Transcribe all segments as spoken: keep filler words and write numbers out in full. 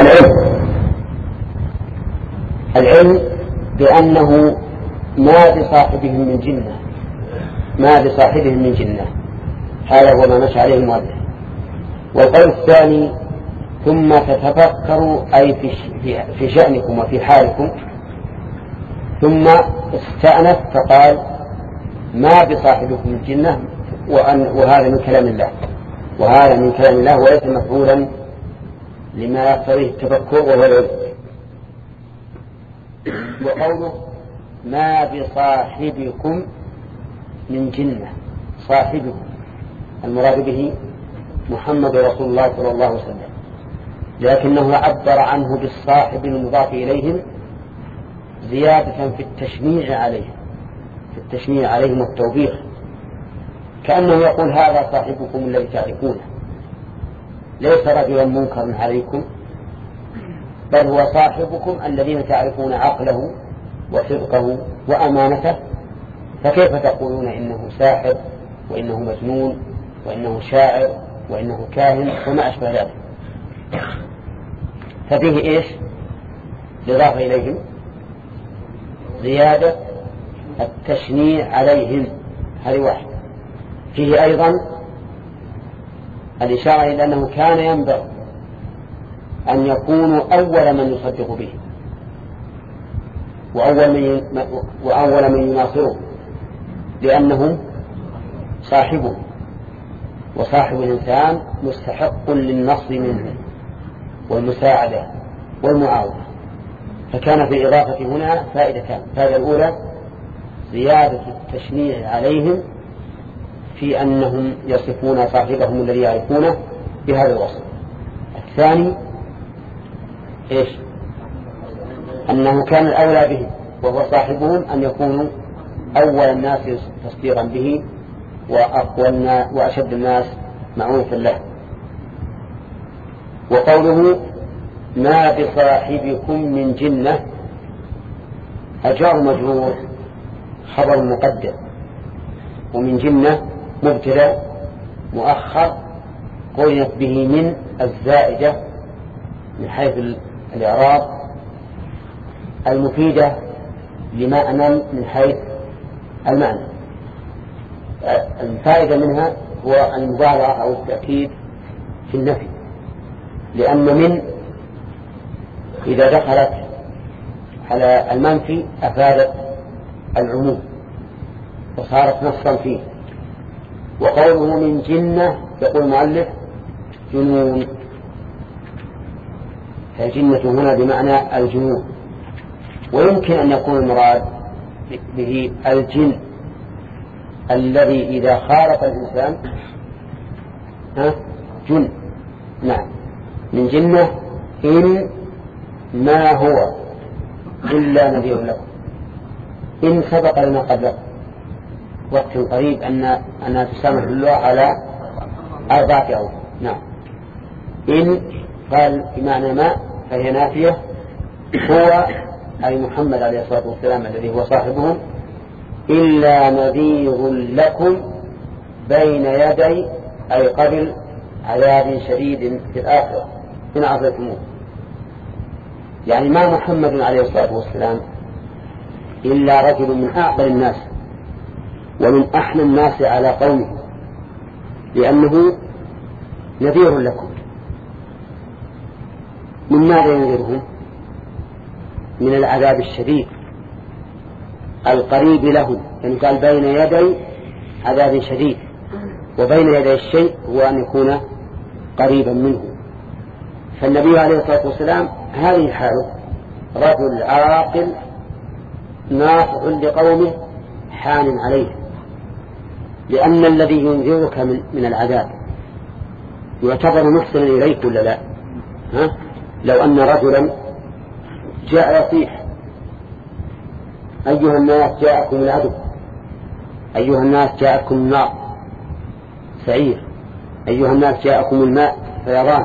العلم العلم بأنه ما بصاحبهم من جنة ما بصاحبهم من جنة هذا هو ما مشى عليه المؤلف. والقول الثاني ثم تتفكروا أي في شأنكم وفي حالكم، ثم استأنف فقال ما بصاحبكم من جنة، وهذا من كلام الله وهذا من كلام الله وليس مفعولا لما يقتضيه التفكر وهو العلم. وقوله ما بصاحبكم من جنة، صاحبكم المراد به محمد رسول الله صلى الله عليه وسلم، لكنه عبر عنه بالصاحب المضاف إليهم زيادة في التشنيع عليهم في التشنيع عليهم والتوبيخ، كأنه يقول هذا صاحبكم الذي تعرفونه، ليس رجلا منكرا عليكم بل هو صاحبكم الذين تعرفون عقله وصدقه وأمانته، فكيف تقولون إنه ساحر وإنه مجنون وإنه شاعر وإنه كاهن وما أشبه ذلك. ففيه إيش إضافة إليهم زيادة التشنيع عليهم، هذه واحد. فيه أيضا الإشارة إلى أنه كان ينبغي أن يكونوا أول من يصدق به وأول من وأول من يناصره، لأنهم صاحبه، وصاحب الإنسان مستحق للنصر منه والمساعدة والمعاونة. فكان في الإضافة هنا فائدتان: الفائدة الأولى زيادة التشنيع عليهم في أنهم يصفون صاحبهم الذي يعرفونه بهذا الوصف. الثاني إيش؟ أنه كان الأولى به وهو صاحبهم أن يكونوا أول الناس تصديقا به وأقوى وأشد الناس معونة له. وقوله ما بصاحبكم من جنة أجار مجرور خبر مقدم، ومن جنة مبتدأ مؤخر قرنت به من الزائدة من حيث الإعراب المفيدة لمعنى من حيث المعنى. الفائدة منها هو المبالغة أو التأكيد في النفي، لأن من إذا دخلت على المنفي أفادت العموم وصارت نصا فيه. وقوله من جنة يقول المؤلف جنون، فالجنة هنا بمعنى الجنون، ويمكن أن يكون المراد به الجن الذي إذا خالف الإنسان ها جن. نعم، من جنة إن ما هو إلا نذير لكم. إن سبق لنا قبل وقت قريب أن أنها تسامح الله على أربعة أوجه. نعم، إن قال بمعنى ما فهي نافية، هو أي محمد عليه الصلاة والسلام الذي هو صاحبهم إلا نذير لكم بين يدي أي قبل عذاب شديد في الآخرة إن عصيتموه. يعني ما محمد عليه الصلاة والسلام إلا رجل من أعقل الناس ومن أحنى الناس على قومه، لأنه نذير لكم. من ماذا ينذرهم؟ من العذاب الشديد القريب لهم، يعني قال بين يدي عذاب شديد، وبين يدي الشيء هو أن يكون قريبا منه. فالنبي عليه الصلاة والسلام هذه حاله رجل عاقل ناصح لقومه حان عليه، لأن الذي ينذرك من, من العذاب يعتبر محسنا إليك ولا لا؟ ها؟ لو أن رجلا جاء يصيح أيها الناس جاءكم العدو، أيها الناس جاءكم النار سعير، أيها الناس جاءكم الماء فيضان،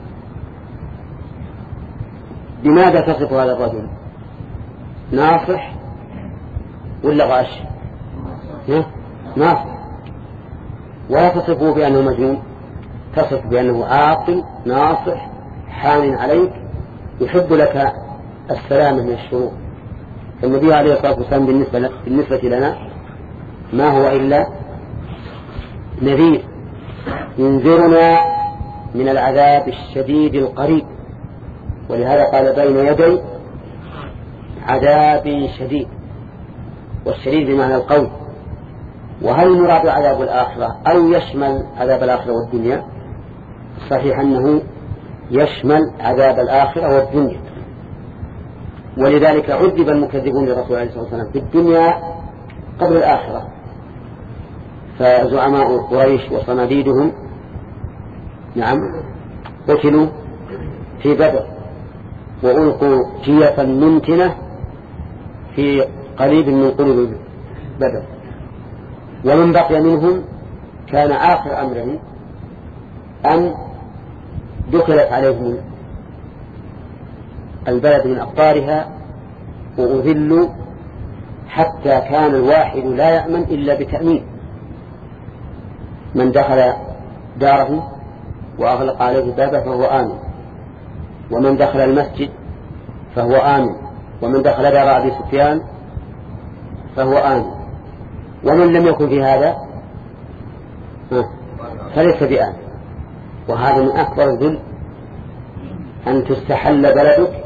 بماذا تصف هذا الرجل؟ ناصح ولا غاش؟ ناصح. ولا تصفه بأنه مجنون، تصف بأنه عاقل ناصح حان عليك يحب لك السلامة من الشرور. فالنبي عليه الصلاة والسلام بالنسبة, بالنسبة لنا ما هو إلا نذير ينذرنا من العذاب الشديد القريب، ولهذا قال بين يدي عذاب شديد، والشديد بمعنى القوي. وهل المراد عذاب الآخرة أو يشمل عذاب الآخرة والدنيا؟ صحيح أنه يشمل عذاب الآخرة والدنيا، ولذلك عذب المكذبون للرسول عليه الصلاة والسلام في الدنيا قبل الآخرة. فزعماء قريش وصناديدهم نعم قتلوا في بدر وألقوا جيفا منتنة في قريب من قلوب بدر، ومن بقي منهم كان آخر أمرهم أن دخلت عليهم البلد من أقطارها وأذلوا حتى كان الواحد لا يأمن إلا بتأمين. من دخل داره وأغلق عليه بابه فهو آمن، ومن دخل المسجد فهو آمن، ومن دخل دار أبي سفيان فهو آمن، ومن لم يكن في هذا فليس بآمن. وهذا من أكبر الذل أن تستحل بلدك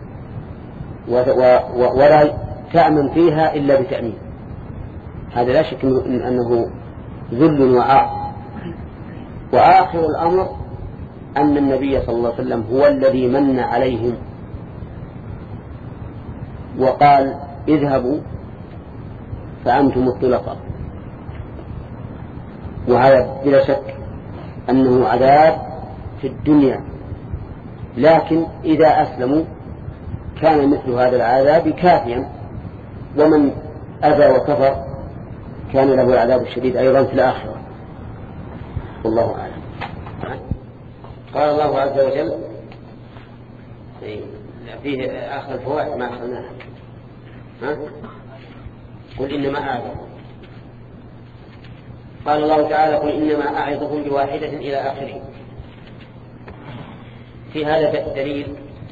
ولا تأمن فيها إلا بتأمين. هذا لا شك أنه ذل وعار. وآخر الأمر أن النبي صلى الله عليه وسلم هو الذي من عليهم وقال اذهبوا فأنتم الطلقاء، وهذا بلا شك أنه عذاب في الدنيا، لكن إذا أسلموا كان مثل هذا العذاب كافيا، ومن أذى وكفر كان له العذاب الشديد أيضا في الآخرة. والله أعلم. قال الله عز وجل فيه آخر الفوائد ما أخذناها، قل إنما أعظكم. قال الله تعالى قل إنما أعظكم بواحدة إلى آخره. في هذا الدليل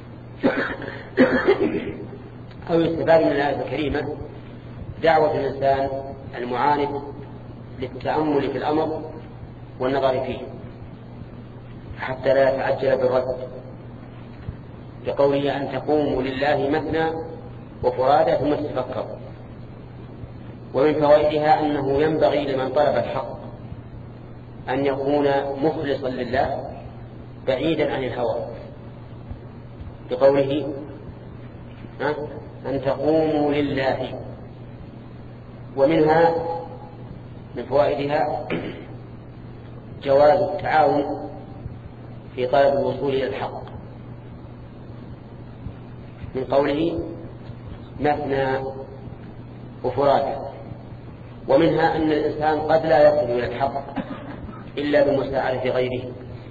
أو يستفاد من الآية الكريمة دعوة الإنسان المعاند للتأمل في الأمر والنظر فيه حتى لا يتعجل بالرد، بقوله أن تقوموا لله مثنى وفرادى ثم تتفكروا. ومن فوائدها أنه ينبغي لمن طلب الحق أن يكون مخلصا لله بعيدا عن الهوى، بقوله أن تقوموا لله. ومنها من فوائدها جواز التعاون في طلب الوصول إلى الحق، من قوله مثنى وفرادى. ومنها أن الإنسان قد لا يصل إلى الحق إلا بمساعدة غيره،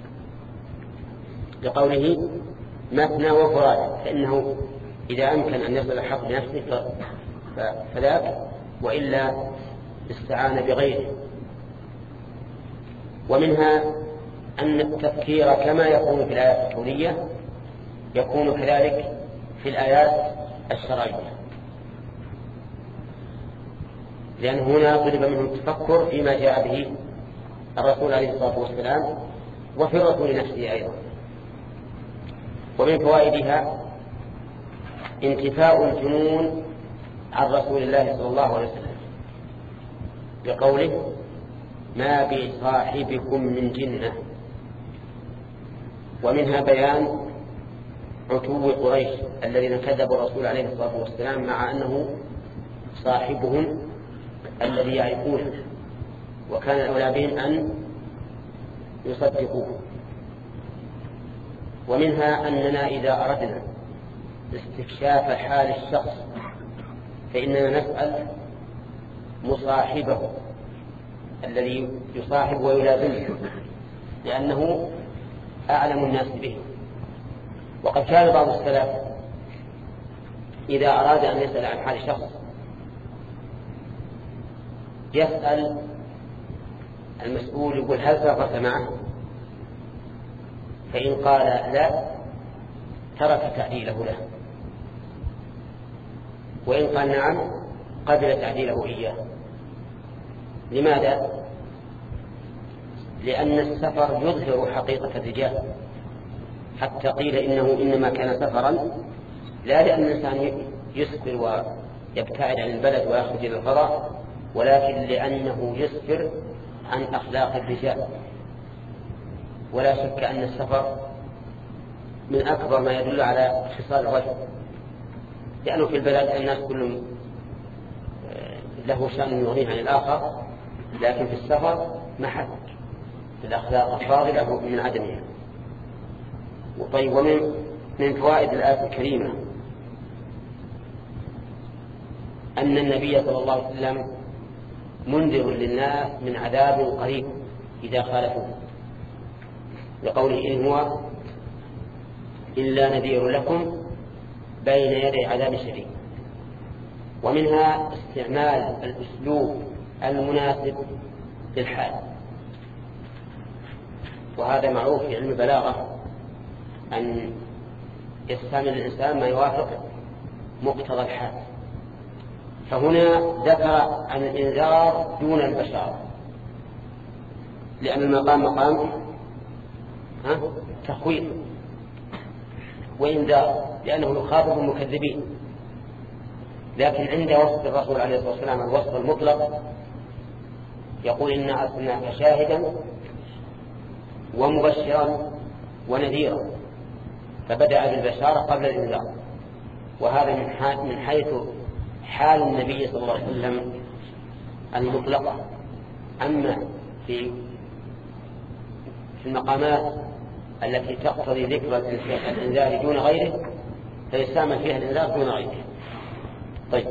لقوله مثنى وفرادى، فإنه إذا أمكن أن يصل الحق بنفسه فذاك، وإلا استعان بغيره. ومنها أن التفكير كما يكون في الآيات الكونية يكون كذلك في الآيات الشرعية، لأن هنا طلب منه التفكر فيما جاء به الرسول عليه الصلاة والسلام وفي الرسول نفسه أيضا. ومن فوائدها انتفاء الجنون عن رسول الله صلى الله عليه وسلم، بقوله ما بصاحبكم من جنة. ومنها بيان عتو قريش الذين كذبوا الرسول عليه الصلاة والسلام مع أنه صاحبهم الذي يعرفونه، وكان الأولى بهم أن يصدقوه. ومنها أننا إذا أردنا استكشاف حال الشخص فإننا نسأل مصاحبه الذي يصاحب ويلازمه، لأنه أعلم الناس به. وقد كان بعض السلف إذا أراد أن يسأل عن حال شخص يسأل المسؤول يقول هل سافرت معه؟ فإن قال لا ترك تعديله له، وإن قال نعم قبل تعديله إياه. لماذا؟ لأن السفر يظهر حقيقة الرجال، حتى قيل إنه إنما كان سفرا لا لأن الإنسان يسفر ويبتعد عن البلد ويخرج إلى الفضاء، ولكن لأنه يسفر عن أخلاق الرجال. ولا شك أن السفر من أكبر ما يدل على خصال الرجل، لأنه في البلد الناس كلهم له شأن يغنيه عن الآخر، لكن في السفر محك الأخلاق الفاضلة من عدمها. طيب، ومن من فوائد الآية الكريمة أن النبي صلى الله عليه وسلم منذر للناس من عذاب قريب إذا خالفوه، لقوله إن هو إلا نذير لكم بين يدي عذاب شديد. ومنها استعمال الأسلوب المناسب للحال، وهذا معروف في علم البلاغة أن يستعمل الإنسان ما يوافق مقتضى الحال. فهنا ذكر عن الإنذار دون البشارة، لأن المقام مقام تخويف وإنذار، لأنه يخاطب المكذبين. لكن عند وصف الرسول عليه الصلاة والسلام الوصف المطلق يقول إنا أرسلناك شاهدا ومبشرا ونذيرا، فبدأ بالبشارة قبل الإنذار. وهذا من حيث حال النبي صلى الله عليه وسلم المطلقة. أما في المقامات التي تقتضي ذكر الإنذار دون غيره فيستعمل فيها الإنذار دون غيره. طيب،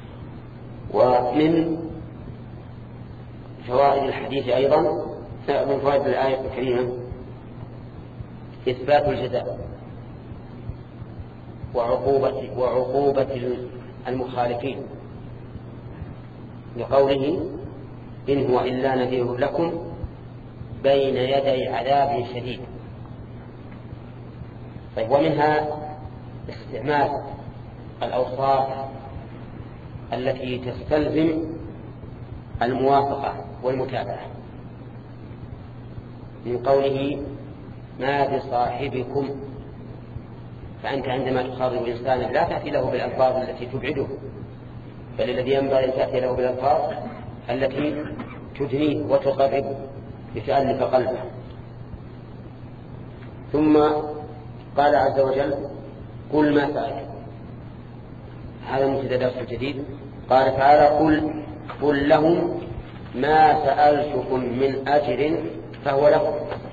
ومن فوائد الحديث أيضا من فوائد الآية الكريمة إثبات الجزاء وعقوبة, وعقوبة المخالفين، لقوله إن هو إلا نذير لكم بين يدي عذاب شديد. طيب، ومنها استعمال الأوصاف التي تستلزم الموافقة والمتابعة، من قوله ما بصاحبكم، فأنت عندما تخاطب إنسانا لا تأتي له بالألفاظ التي تبعده، بل الذي ينبغي أن تأتي له بالألفاظ التي تدنيه وتقربه لتألف قلبه. ثم قال عز وجل قل ما سألت، هذا مبتدأ درس جديد. قال تعالى قل قل لهم ما سألتكم من أجر فهو لكم.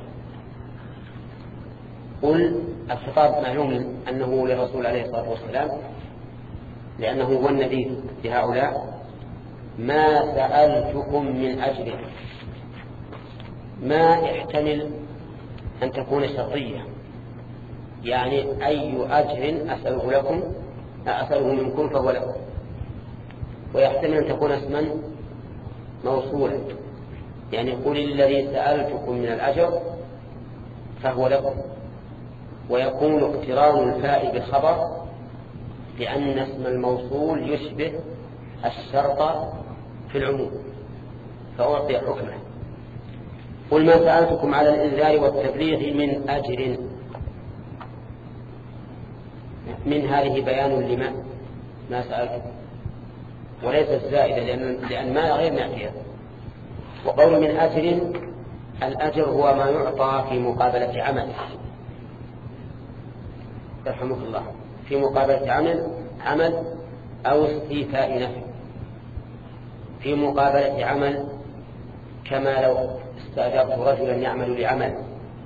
قل الخطاب معلوم أنه للرسول عليه الصلاة والسلام، لأنه هو النذير لهؤلاء. ما سألتكم من أجر، ما يحتمل أن تكون شرطية، يعني أي أجر أسأله لكم أسأله منكم فهو لكم، ويحتمل أن تكون اسما موصولا، يعني قل الذي سألتكم من الأجر فهو لكم. ويكون اقتران الفاء بالخبر لأن اسم الموصول يشبه الشرط في العموم فأعطي حكمه. قل ما سألتكم على الإنذار والتبليغ من أجر، من هذه بيان لما ما سألتكم وليست زائدة، لأن, لأن ما غير نافية. وقول من أجر، الأجر هو ما يعطى في مقابلة عمل، رحمه الله، في مقابلة عمل عمل أو استيفاء نفع. في مقابلة عمل كما لو استأجرت رجلا يعمل لعمل،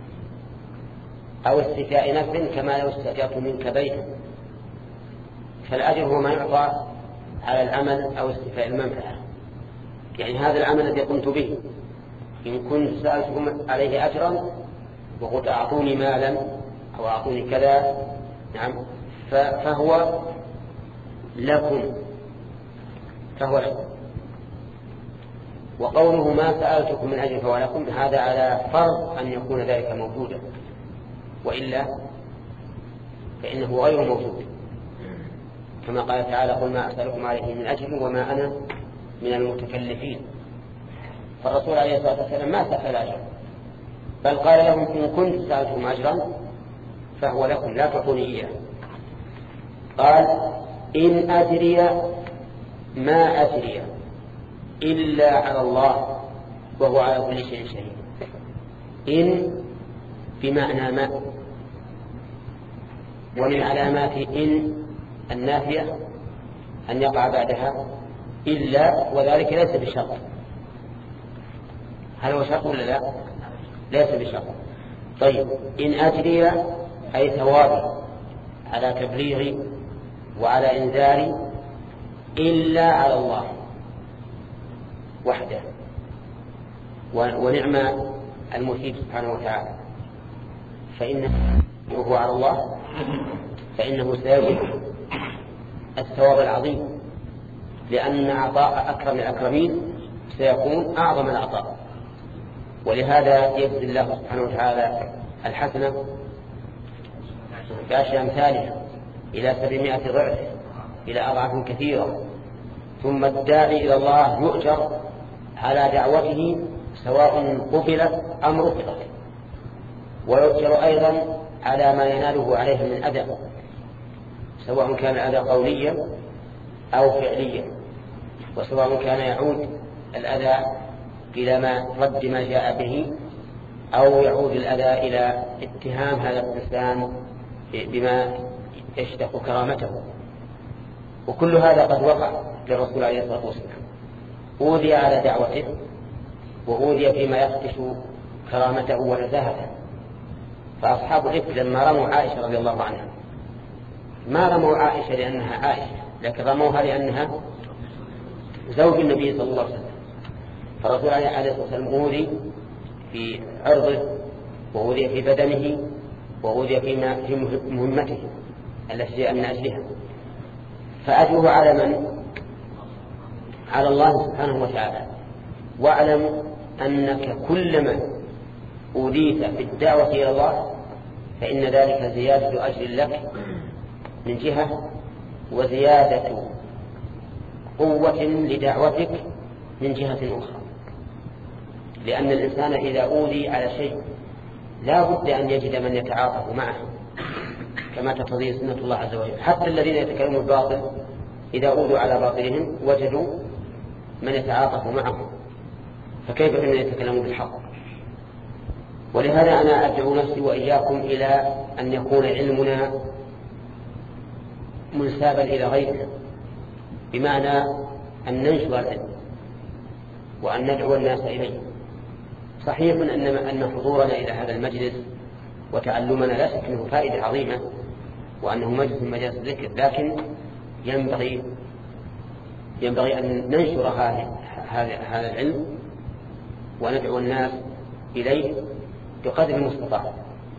أو استيفاء نفع كما لو استأجرت منك بيتا. فالأجر هو ما يعطى على العمل أو استيفاء المنفعة، يعني هذا العمل الذي قمت به إن كنت سألتكم عليه أجرا وقلت أعطوني مالا أو أعطوني كذا، نعم، فهو لكم فهو لكم. وقوله ما سألتكم من أجل فهو لكم، هذا على فرض أن يكون ذلك موجودا، وإلا فإنه غير موجود، كما قال تعالى: قل ما أسألكم عليه من أجر وما أنا من المتكلفين. فالرسول عليه الصلاة والسلام ما سأل أجر، بل قال لهم: إن كنت سألتم أجرا فهو لكم لا تعطوني إياه. قال: إن أجري ما أجري إلا على الله وهو على كل شيء شهيد. إن بمعنى ما، ومن علامات إن النافية أن يقع بعدها إلا، وذلك ليس بشرط. هل هو شرط ولا لا؟ ليس بشرط. طيب، إن أجري أي ثوابي على تبليغي وعلى إنذاري إلا على الله وحده، ونعم المثيب سبحانه وتعالى. فإنه هو على الله فإنه سيجد الثواب العظيم، لأن عطاء أكرم الأكرمين سيكون أعظم العطاء. ولهذا يجزي الله سبحانه وتعالى الحسنة بعشر أمثالها إلى سبعمائة ضعف، إلى أضعاف كثيرة. ثم الداعي إلى الله يؤجر على دعوته سواء قبلت أم رفضت، ويؤجر أيضا على ما يناله عليه من أذى، سواء كان الأذى قوليا أو فعليا، وسواء كان يعود الأذى إلى ما رد ما جاء به، أو يعود الأذى إلى اتهام هذا الإنسان بما يشتق كرامته. وكل هذا قد وقع للرسول عليه الصلاة والسلام، أوذي على دعوته، وأوذي فيما يخدش كرامته ونزاهته. فأصحاب الإفك لما رموا عائشة رضي الله عنها، ما رموا عائشة لأنها عائشة، لكن رموها لأنها زوج النبي صلى الله عليه وسلم. فالرسول عليه الصلاة والسلام أوذي في عرضه، وأوذي في بدنه، وأوذي في مهمته التي جاء من أجلها. فأجره على من؟ على الله سبحانه وتعالى. واعلم أنك كلما أوذيت في الدعوة إلى الله فإن ذلك زيادة أجر لك من جهة، وزيادة قوة لدعوتك من جهة أخرى. لأن الإنسان إذا أوذي على شيء لا بد أن يجد من يتعاطف معه، كما تقتضي سنة الله عز وجل. حتى الذين يتكلمون الباطل إذا أوذوا على باطلهم وجدوا من يتعاطف معهم، فكيف بمن يتكلمون بالحق؟ ولهذا أنا أدعو نفسي وإياكم إلى أن يكون علمنا منسابا إلى غيرنا، بمعنى أن ننشر العلم وأن ندعو الناس إليه. صحيح أن أن حضورنا إلى هذا المجلس وتعلمنا لا شك أنه فائدة عظيمة، وأنه مجلس من مجالس الذكر، لكن ينبغي ينبغي أن ننشر هذا العلم وندعو الناس إليه بقدر المستطاع.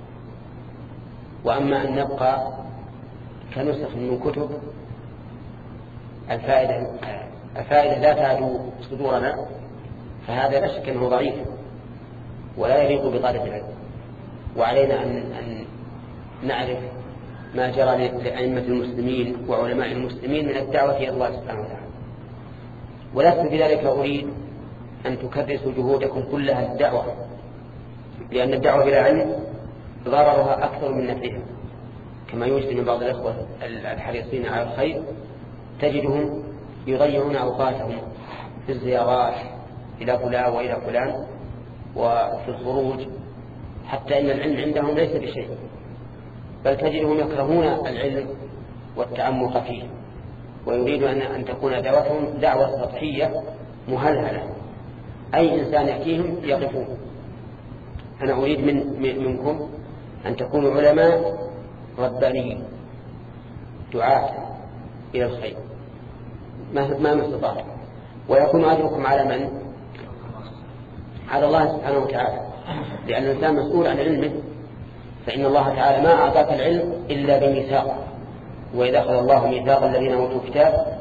وأما أن نبقى كنسخ من كتب الفائدة الفائدة لا تعدو صدورنا، فهذا لا شك أنه ضعيف ولا يليق بطالب العلم. وعلينا أن, أن نعرف ما جرى لأئمة المسلمين وعلماء المسلمين من الدعوة إلى الله سبحانه وتعالى. ولست بذلك أريد أن تكرسوا جهودكم كلها الدعوة، لأن الدعوة بلا علم ضررها أكثر من نفعها، كما يوجد من بعض الأخوة الحريصين على الخير تجدهم يضيعون أوقاتهم في الزيارات إلى فلان وإلى فلان وفي الخروج، حتى إن العلم عندهم ليس بشيء، بل تجدهم يكرهون العلم والتعمق فيه، ويريد أن أن تكون دعوتهم دعوة سطحية مهلهلة، أي إنسان يأتيهم يقفون. أنا أريد من منكم أن تكونوا علماء ربانيين دعاة إلى الخير ما ما استطاعوا، ويكون أجركم على من؟ على الله سبحانه وتعالى، لأن الإنسان مسؤول عن علمه. فإن الله تعالى ما أعطاك العلم إلا بميثاق، وإذا أخذ الله ميثاق الذين أوتوا الكتاب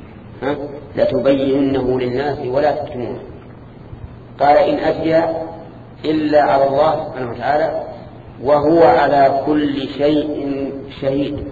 لتبيننه للناس ولا تكتمونه. قال إن أجري إلا على الله سبحانه وتعالى وهو على كل شيء شهيد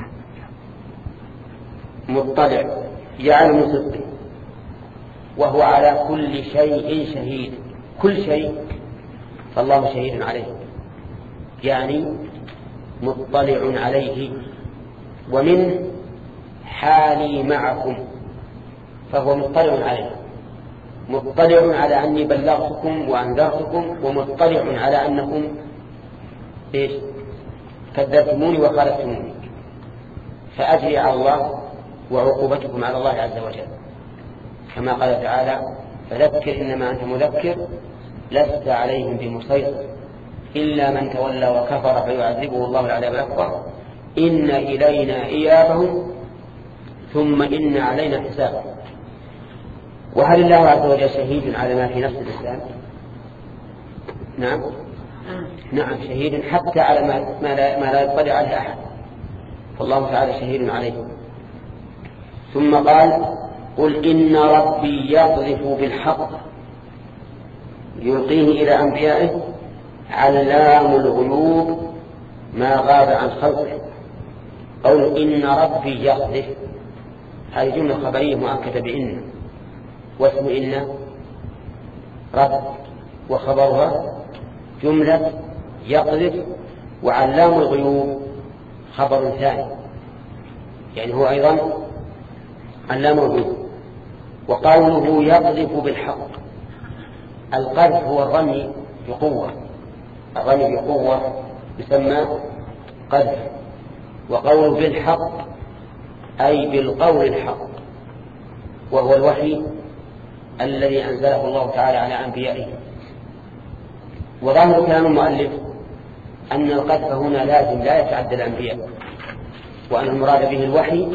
مطلع يعلم صدقه وهو على كل شيء شهيد، كل شيء فالله شهيد عليه، يعني مطلع عليه. ومن حالي معكم، فهو مطلع عليه، مطلع على أني بلغتكم وأنذرتكم، ومطلع على أنكم إيش؟ كذبتموني وخالفتموني، فأجري على الله وعقوبتكم على الله عز وجل، كما قال تعالى: فذكر إنما أنت مذكر لست عليهم بمسيطر إلا من تولى وكفر فيعذبه الله العذاب الأكبر إن إلينا إيابهم ثم إن علينا حسابهم. وهل الله عز وجل شهيد على ما في نفس الإنسان؟ نعم نعم شهيد حتى على ما لا, ما لا يطلع عليه أحد، فالله تعالى شهيد عليه. ثم قال: قل إن ربي يقذف بالحق يلقيه إلى أنبيائه علام الغيوب ما غاب عن خلقه. قول إن ربي يقذف هذه جملة خبرية مؤكدة بإن، واسم إن رب، وخبرها جملة يقذف، وعلام الغيوب خبر ثاني، يعني هو أيضا علام الغيوب. وقوله يقذف بالحق، القذف هو الرمي بقوة، الرمي بقوة يسمى قذف. وقوله بالحق أي بالقول الحق، وهو الوحي الذي أنزله الله تعالى على أنبيائه. وظاهر كلام المؤلف أن القذف هنا لازم لا يتعدى الأنبياء، وأن المراد به الوحي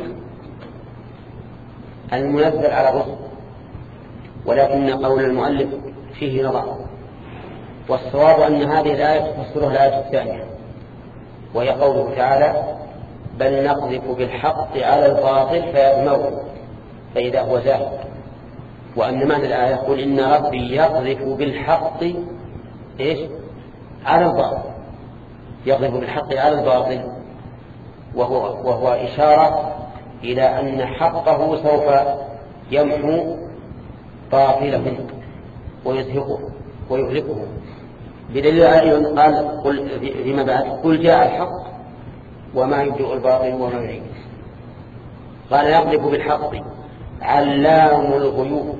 المنزل على الرسل، ولكن قول المؤلف فيه نظر، والصواب أن هذه الآية تفسرها الآية الثانية، وهي قوله تعالى: بل نقذف بالحق على الباطل فيدمغه فإذا هو زاهق. وأن معنى الآية يقول إن ربي يقذف بالحق إيش؟ على الباطل، يقذف بالحق على الباطل، وهو, وهو إشارة إلى أن حقه سوف يمحو باطله ويزهقه ويهلكه. بدليل أيضا قال قل فيما بعد: قل جاء الحق وما يبدئ الباطل وما يعيد. قال: يقذف بالحق علام الغيوب.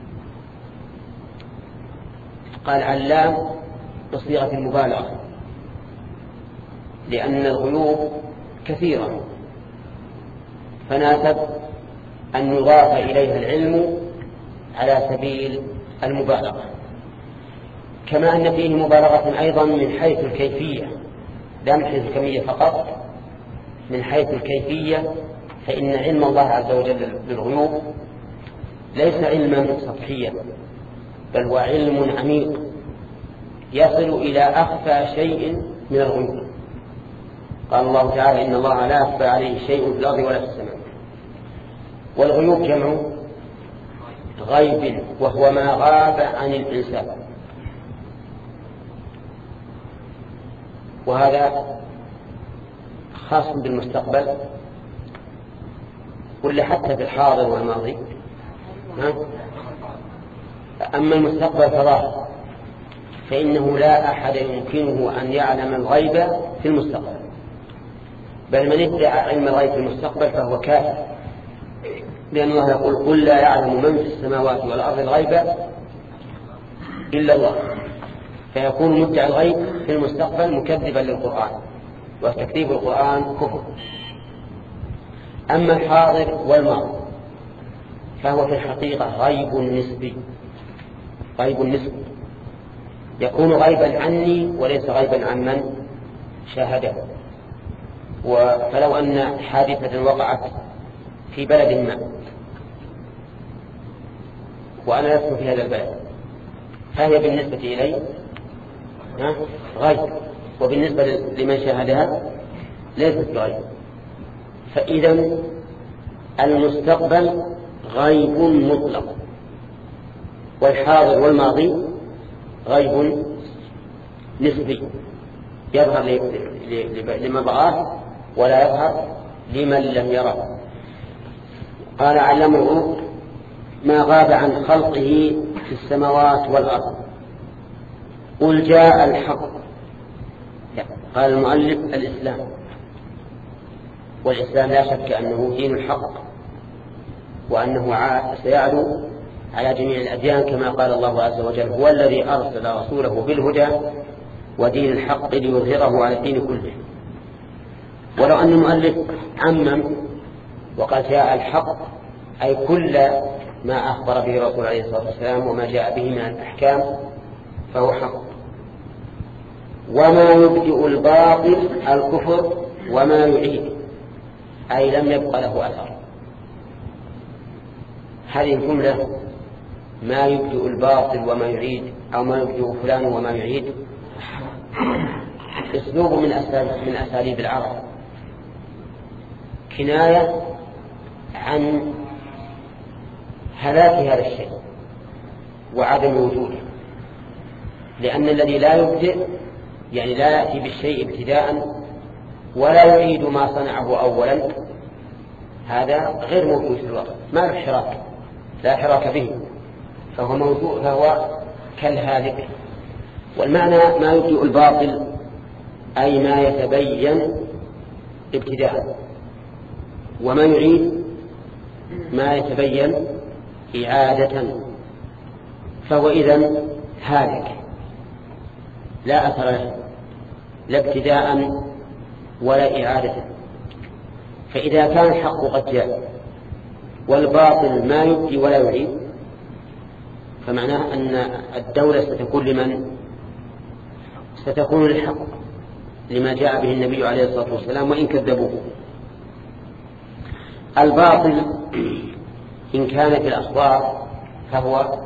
قال علام بصيغة المبالغة، لأن الغيوب كثيرة، فناسب أن يضاف إليها العلم على سبيل المبالغة، كما أن فيه مبالغة أيضا من حيث الكيفية، لا من حيث الكمية فقط، من حيث الكيفية، فإن علم الله عز وجل للغيوب ليس علما سطحيا، بل هو علم عميق يصل إلى أخفى شيء من الغيوب. قال الله تعالى: إن الله لا يخفى عليه شيء في الأرض ولا في السماء. والغيوب جمع غيب، وهو ما غاب عن الإنسان، وهذا خاص بالمستقبل ولا حتى بالحاضر والماضي؟ أما المستقبل فظاهر، فإنه لا أحد يمكنه أن يعلم الغيب في المستقبل، بل من ادعى علم الغيب في المستقبل فهو كافر، لأن الله يقول: قل لا يعلم من في السماوات والأرض الغيب إلا الله، فيكون مدعي الغيب في المستقبل مكذبا للقرآن، وتكذيب القرآن كفر. أما الحاضر والماضي فهو في الحقيقة غيب نسبي، غيب نسبي يكون غيبا عني وليس غيبا عن من شاهده. فلو أن حادثة وقعت في بلد ما وأنا لست في هذا البلد، فهي بالنسبة إلي غيب، وبالنسبة لمن شاهدها ليست غيب. فإذا المستقبل غيب مطلق، والحاضر والماضي غيب نسبي يظهر لمضاءات ولا يظهر لمن لم يره. قال علمه ما غاب عن خلقه في السماوات والأرض. قل جاء الحق. قال المؤلف الإسلام، والإسلام لا شك أنه دين الحق، وأنه سيعلو على جميع الأديان كما قال الله عز وجل: هو الذي أرسل رسوله بالهدى ودين الحق ليظهره على الدين كله. ولو أن المؤلف عمم وقال جاء الحق أي كل ما أخبر به الرسول عليه الصلاة والسلام وما جاء به من الأحكام فهو حق. وما يبدئ الباطل الكفر وما يعيد، أي لم يبقى له أثر. هذه الجملة ما يبدئ الباطل وما يعيد، أو ما يبدئ فلان وما يعيد، اسلوب من أساليب من أساليب العرب، كناية عن هلاك هذا الشيء وعدم وجوده. لأن الذي لا يبدئ يعني لا يأتي بالشيء ابتداء ولا يعيد ما صنعه أولا، هذا غير موجود في الوقت، ما له حراك، لا حراك به، فهو موجود، فهو كالهالك. والمعنى ما يبدئ الباطل أي ما يتبين ابتداء، وما يعيد ما يتبين إعادة، فهو إذن هالك لا أثر له لا ابتداء ولا إعادة. فإذا كان الحق قد جاء والباطل ما يبدي ولا يعيد، فمعناه أن الدولة ستكون لمن؟ ستكون للحق لما جاء به النبي عليه الصلاة والسلام وإن كذبوه. الباطل إن كان في الأخبار فهو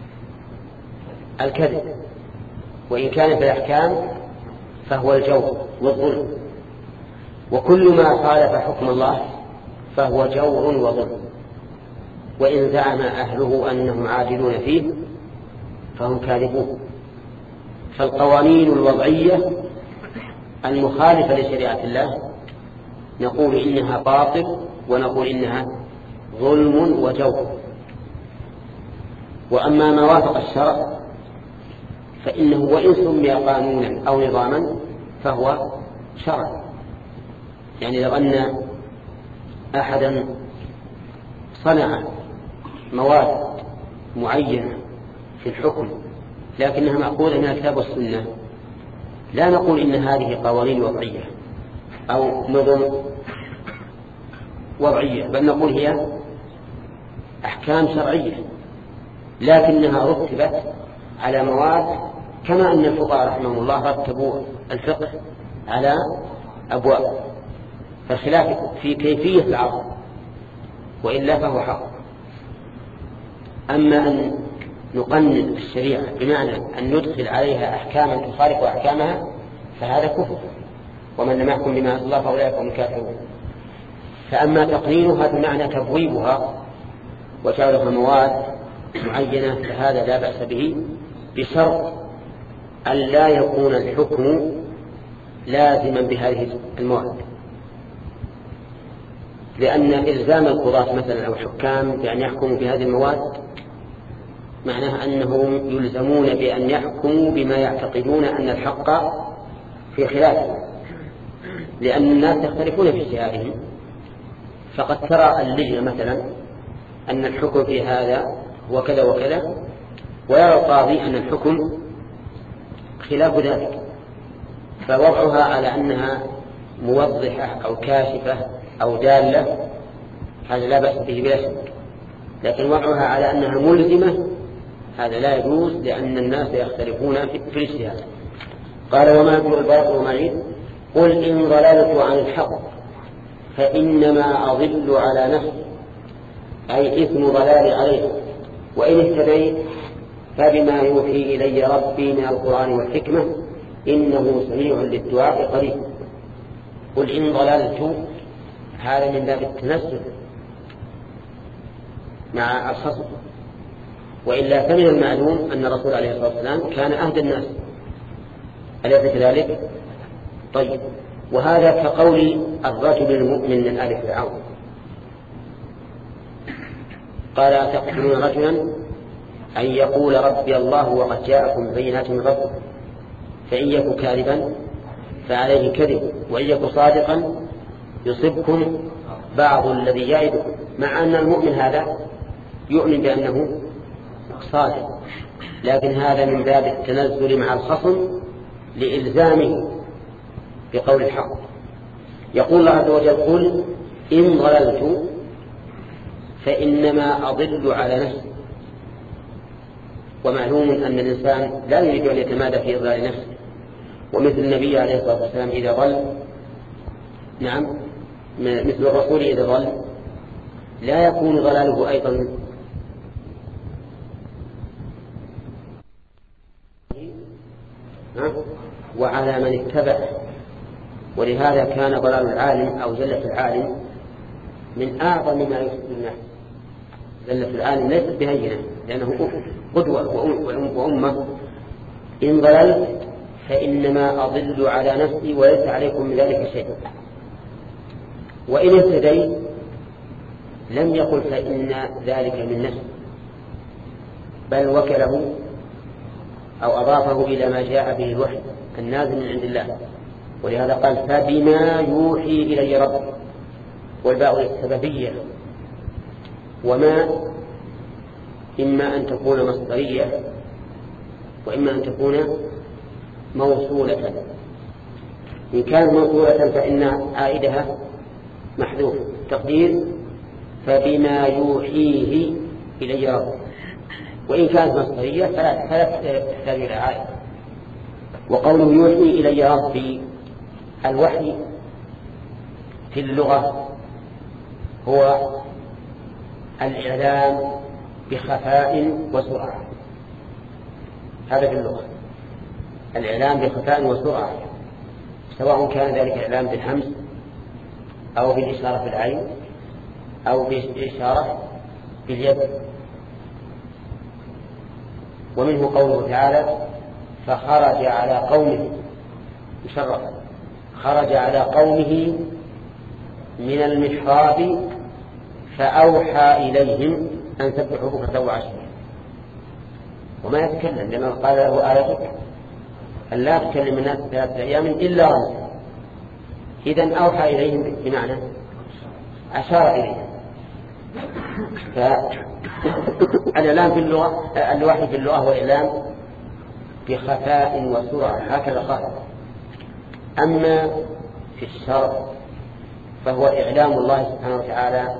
الكذب، وإن كان في الأحكام فهو الجور والظلم، وكل ما خالف حكم الله فهو جور وظلم. وإن زعم أهله أنهم عادلون فيه فهم كاذبون. فالقوانين الوضعية المخالفة لشريعة الله نقول إنها باطل، ونقول إنها ظلم وجور. وأما ما وافق الشرع فإنه وإن سمي قانونا أو نظاما فهو شرع. يعني لو أن أحدا صنع مواد معينة في الحكم لكنها مأخوذة من الكتاب والسنة، لا نقول إن هذه قوانين وضعية أو نظم وضعية، بل نقول هي أحكام شرعية، لكنها رتبت على مواد، كما أن الفقهاء رحمهم الله رتبوا الفقه على أبواب، فالخلاف في كيفية العرض، وإلا فهو حق. أما أن نقنن الشريعة بمعنى أن ندخل عليها أحكاما تخالف أحكامها فهذا كفر، ومن لم يحكم بما أنزل الله فأولئك هم الكافرون. فأما تقنينها بمعنى تبويبها وجعلها مواد معينة فهذا لا بأس به، بشرط أن لا يكون الحكم لازما بهذه المواد. لأن إلزام القضاة مثلا أو الحكام بأن يحكموا بهذه المواد معناه أنهم يلزمون بأن يحكموا بما يعتقدون أن الحق في خلافه، لأن الناس يختلفون في اجتهادهم. فقد ترى اللجنة مثلا أن الحكم في هذا وكذا وكذا، ويرى القاضي أن الحكم خلاف ذلك، فوضعها على أنها موضحة أو كاشفة أو دالة هذا لا بأس به بلا شك، لكن وضعها على أنها ملزمة هذا لا يجوز، لأن الناس يختلفون في الاجتهاد. قال وما يكون الباطل وما يعيد. قل إن ضللت عن الحق فإنما أضل على نفسي، أي إثم ضلالي عليه، وإن اهتديت فبما يوحي إلي ربي من القرآن والحكمة إنه سميع للدعاء قريب. قل إن ضللت هذا من باب التنزل مع الخصم، وإلا فمن المعلوم أن الرسول عليه الصلاة والسلام كان أهدى الناس، أليس كذلك؟ طيب وهذا كقول الرجل المؤمن من آل فرعون قال أتقتلون رجلا أن يقول ربي الله وقد جاءكم بينات من ربكم فإن يكن كاذبا فعليه كذب وإن يكن صادقا يصبكم بعض الذي يعدكم، مع أن المؤمن هذا يؤمن بأنه صادق، لكن هذا من باب التنزل مع الخصم لإلزامه بقول الحق. يقول الله عز وجل قل إن ضللت فإنما أضل على نفسي. ومعلوم أن الإنسان لا يريد أن يتمادى في إضلال نفسه، ومثل النبي عليه الصلاة والسلام إذا ضل، نعم مثل الرسول إذا ضل لا يكون ضلاله أيضا وعلى من اتبع. ولهذا كان ضلال العالم أو زلة العالم من أعظم ما يفسد الناس. زلة العالم ليست بهينة لأنه قدوة وأمة. إن ضللت فإنما أضل على نفسي وليس عليكم من ذلك شيء. وإن اهتديت لم يقل فإن ذلك من نفسي، بل وكله أو أضافه إلى ما جاء به الوحي النازل من عند الله. ولهذا قال فبما يوحي إلي ربي، والباء السببية، وما إما أن تكون مصدرية وإما أن تكون موصولة. إن كانت موصولة فإن عائدها محذوف تقدير فبما يوحيه إلي ربي، وإن كانت مصدرية فلا تحتاج إلى عائد. وقوله يوحي إلي ربي، الوحي في اللغة هو الإعلام بخفاء وسرعة. هذا في اللغة الإعلام بخفاء وسرعة، سواء كان ذلك إعلام بالهمس أو بالإشارة بالعين أو بالإشارة باليد. ومنه قوله تعالى فخرج على قومه مشرفا، خرج على قومه من المحراب فأوحى إليهم أن سبحوا بكرة وعشيا. وما يتكلم لما قال له آيتك أن لا تكلم الناس ثلاثة أيام إلا رمزا. إذن أوحى إليهم بمعنى أشار إليهم. فالإعلام في اللغة الوحي في اللغة هو إعلام بخفاء وسرعة، هكذا قال. أما في الشرع فهو إعلام الله سبحانه وتعالى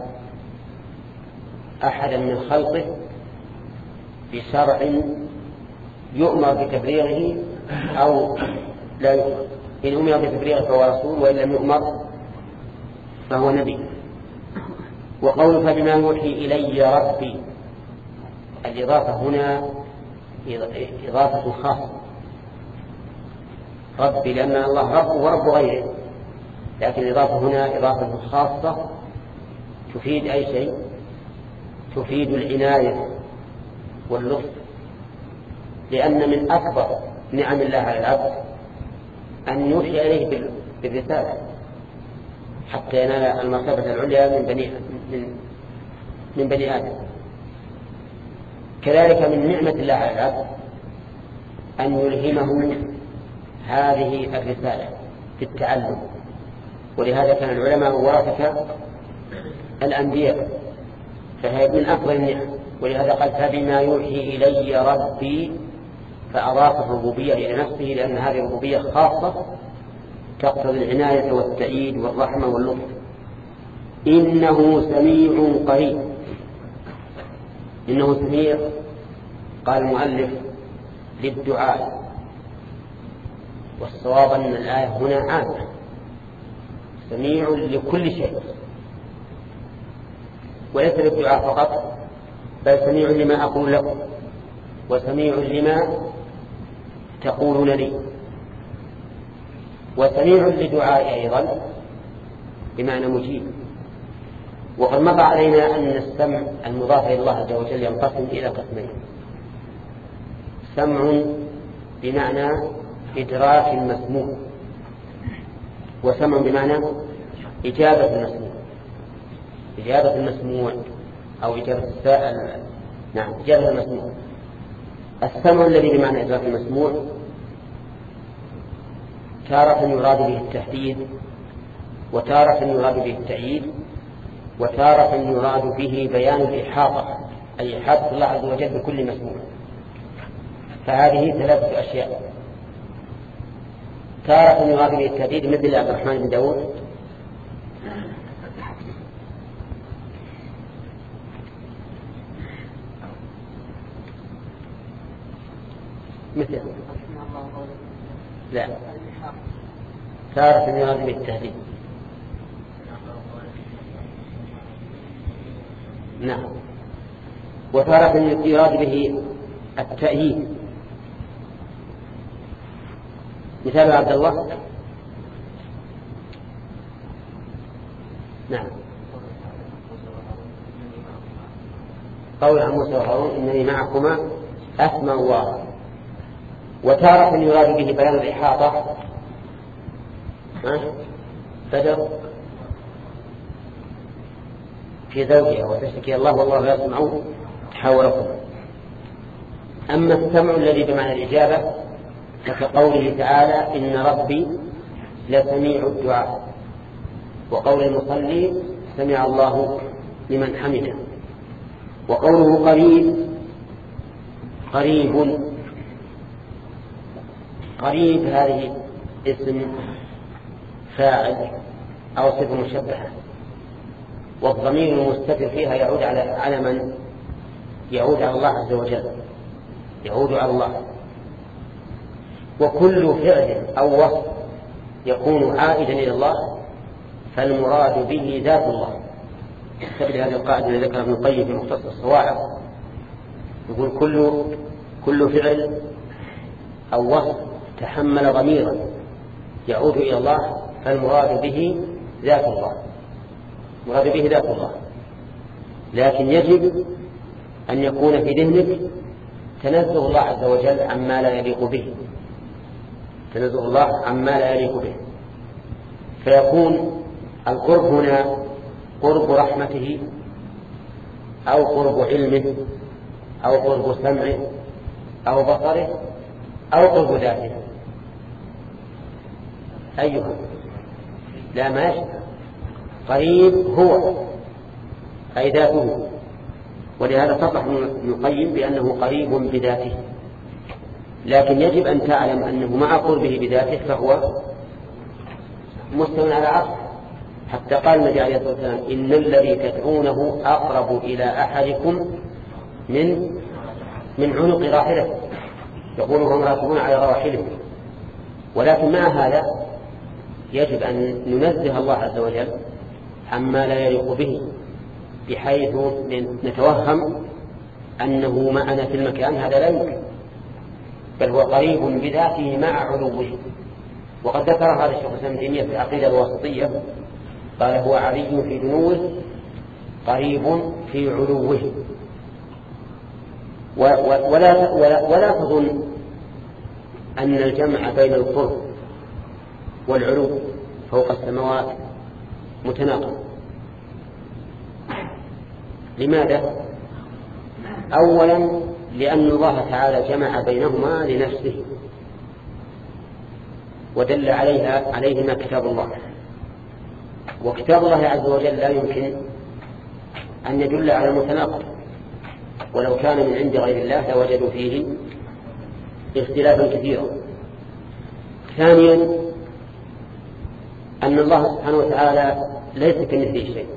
أحدا من خلقه بشرع يؤمر بتبليغه أو لا يؤمر. إن أمر بتبليغه فهو رسول، وإن لم يؤمر فهو نبي. وقول فبما يوحي إلي ربي، الإضافة هنا إضافة خاصة ربي، لأن الله رب ورب غيره، لكن الإضافة هنا إضافة خاصة تفيد أي شيء، تفيد العناية واللطف. لأن من أكبر نعم الله على العبد أن يوحي إليه بالرسالة حتى ينال المرتبة العليا من بني من, من بني آدم. كذلك من نعمة الله على العبد أن يلهمه هذه الرسالة في التعلم. ولهذا كان العلماء ورثة الأنبياء، فهي من أكبر النعم. ولهذا قال فبما يوحي إلي ربي، فأضاف الربوبية إلى نفسه، لأن هذه الربوبية خاصة تقتضي العناية والتأييد والرحمة واللطف. إنه سميع قريب. إنه سميع قال المؤلف للدعاء، والصواب أن الآية هنا عامة، سميع لكل شيء وليس للدعاء فقط، بل سميع لما أقول لكم وسميع لما تقولون لي، وسميع لدعائي أيضا بمعنى مجيب. وقد مضى علينا أن السمع المضاف إلى الله عز وجل ينقسم إلى قسمين: سمع بمعنى إدراك المسموع، وسمع بمعنى إجابة المسموع، إجابة المسموع أو إجابة السائل. نعم، إجابة المسموع. السمع الذي بمعنى إدراك المسموع تارة يراد به التحديد، وتارة يراد به التأييد، وتارة يراد به بيان الإحاطة، أي إحاطة الله عز وجل بكل مسموع. فهذه ثلاثة أشياء. تارة يراد به التحديد مثل عبد الرحمن بن داود، مثل لا تارة يراد به التهديد. نعم. وتارة يراد به التأييد، مثال عبد الله. نعم، قول عن موسى وهارون إنني معكما أسمع وأرى. وتارة يراد به بيان الإحاطة، بدر في زوجها وتشتكي الله والله يسمع تحاوركم. أما السمع الذي بمعنى الإجابة فكقوله تعالى إن ربي لسميع الدعاء، وقول المصلي سمع الله لمن حمده. وقوله قريب، قريب قريب هذه اسم فاعل أو صفة مشبهة، والضمير المستتر فيها يعود على على من؟ يعود على الله عز وجل، يعود على الله. وكل فعل أو وصف يكون عائدا إلى الله فالمراد به ذات الله. تبدأ هذه القاعدة التي ذكرها ابن القيم في مختصر الصواعق، يقول كل كل فعل أو وصف تحمل ضميرا يعود إلى الله فالمراد به ذات الله، مراد به ذات الله. لكن يجب أن يكون في ذهنك تنزه الله عز وجل عما لا يليق به، تنزه الله عما لا يليق به، فيكون القرب هنا قرب رحمته أو قرب علمه أو قرب سمعه أو بصره أو قرب ذاته. أيها لا ما يشبه. قريب هو أي ذاته، ولهذا صرح ابن القيم بأنه قريب بذاته. لكن يجب أن تعلم أنه مع قربه بذاته فهو مستوى على عرشه، حتى قال النبي عليه الصلاة والسلام إن الذي تدعونه أقرب إلى أحدكم من من عنق راحلته، يقول هم راكبون على رواحلهم. ولكن مع هذا يجب أن ننزه الله عز وجل عما لا يليق به، بحيث نتوهم أنه معنا في المكان، هذا لا يمكن، بل هو قريب بذاته مع علوه. وقد ذكر هذا الشيخ الإسلام ابن تيمية في العقيدة الواسطية، قال هو علي في دنوه قريب في علوه. ولا, ولا, ولا تظن أن الجمع بين القرب والعلو فوق السماوات متناقض. لماذا؟ أولا لأن الله تعالى جمع بينهما لنفسه ودل عليها عليهما كتاب الله، وكتاب الله عز وجل لا يمكن أن يدل على المتناقض، ولو كان من عند غير الله لوجدوا فيه اختلافا كثيرا. ثانيا أن الله سبحانه وتعالى ليس كمثله شيء،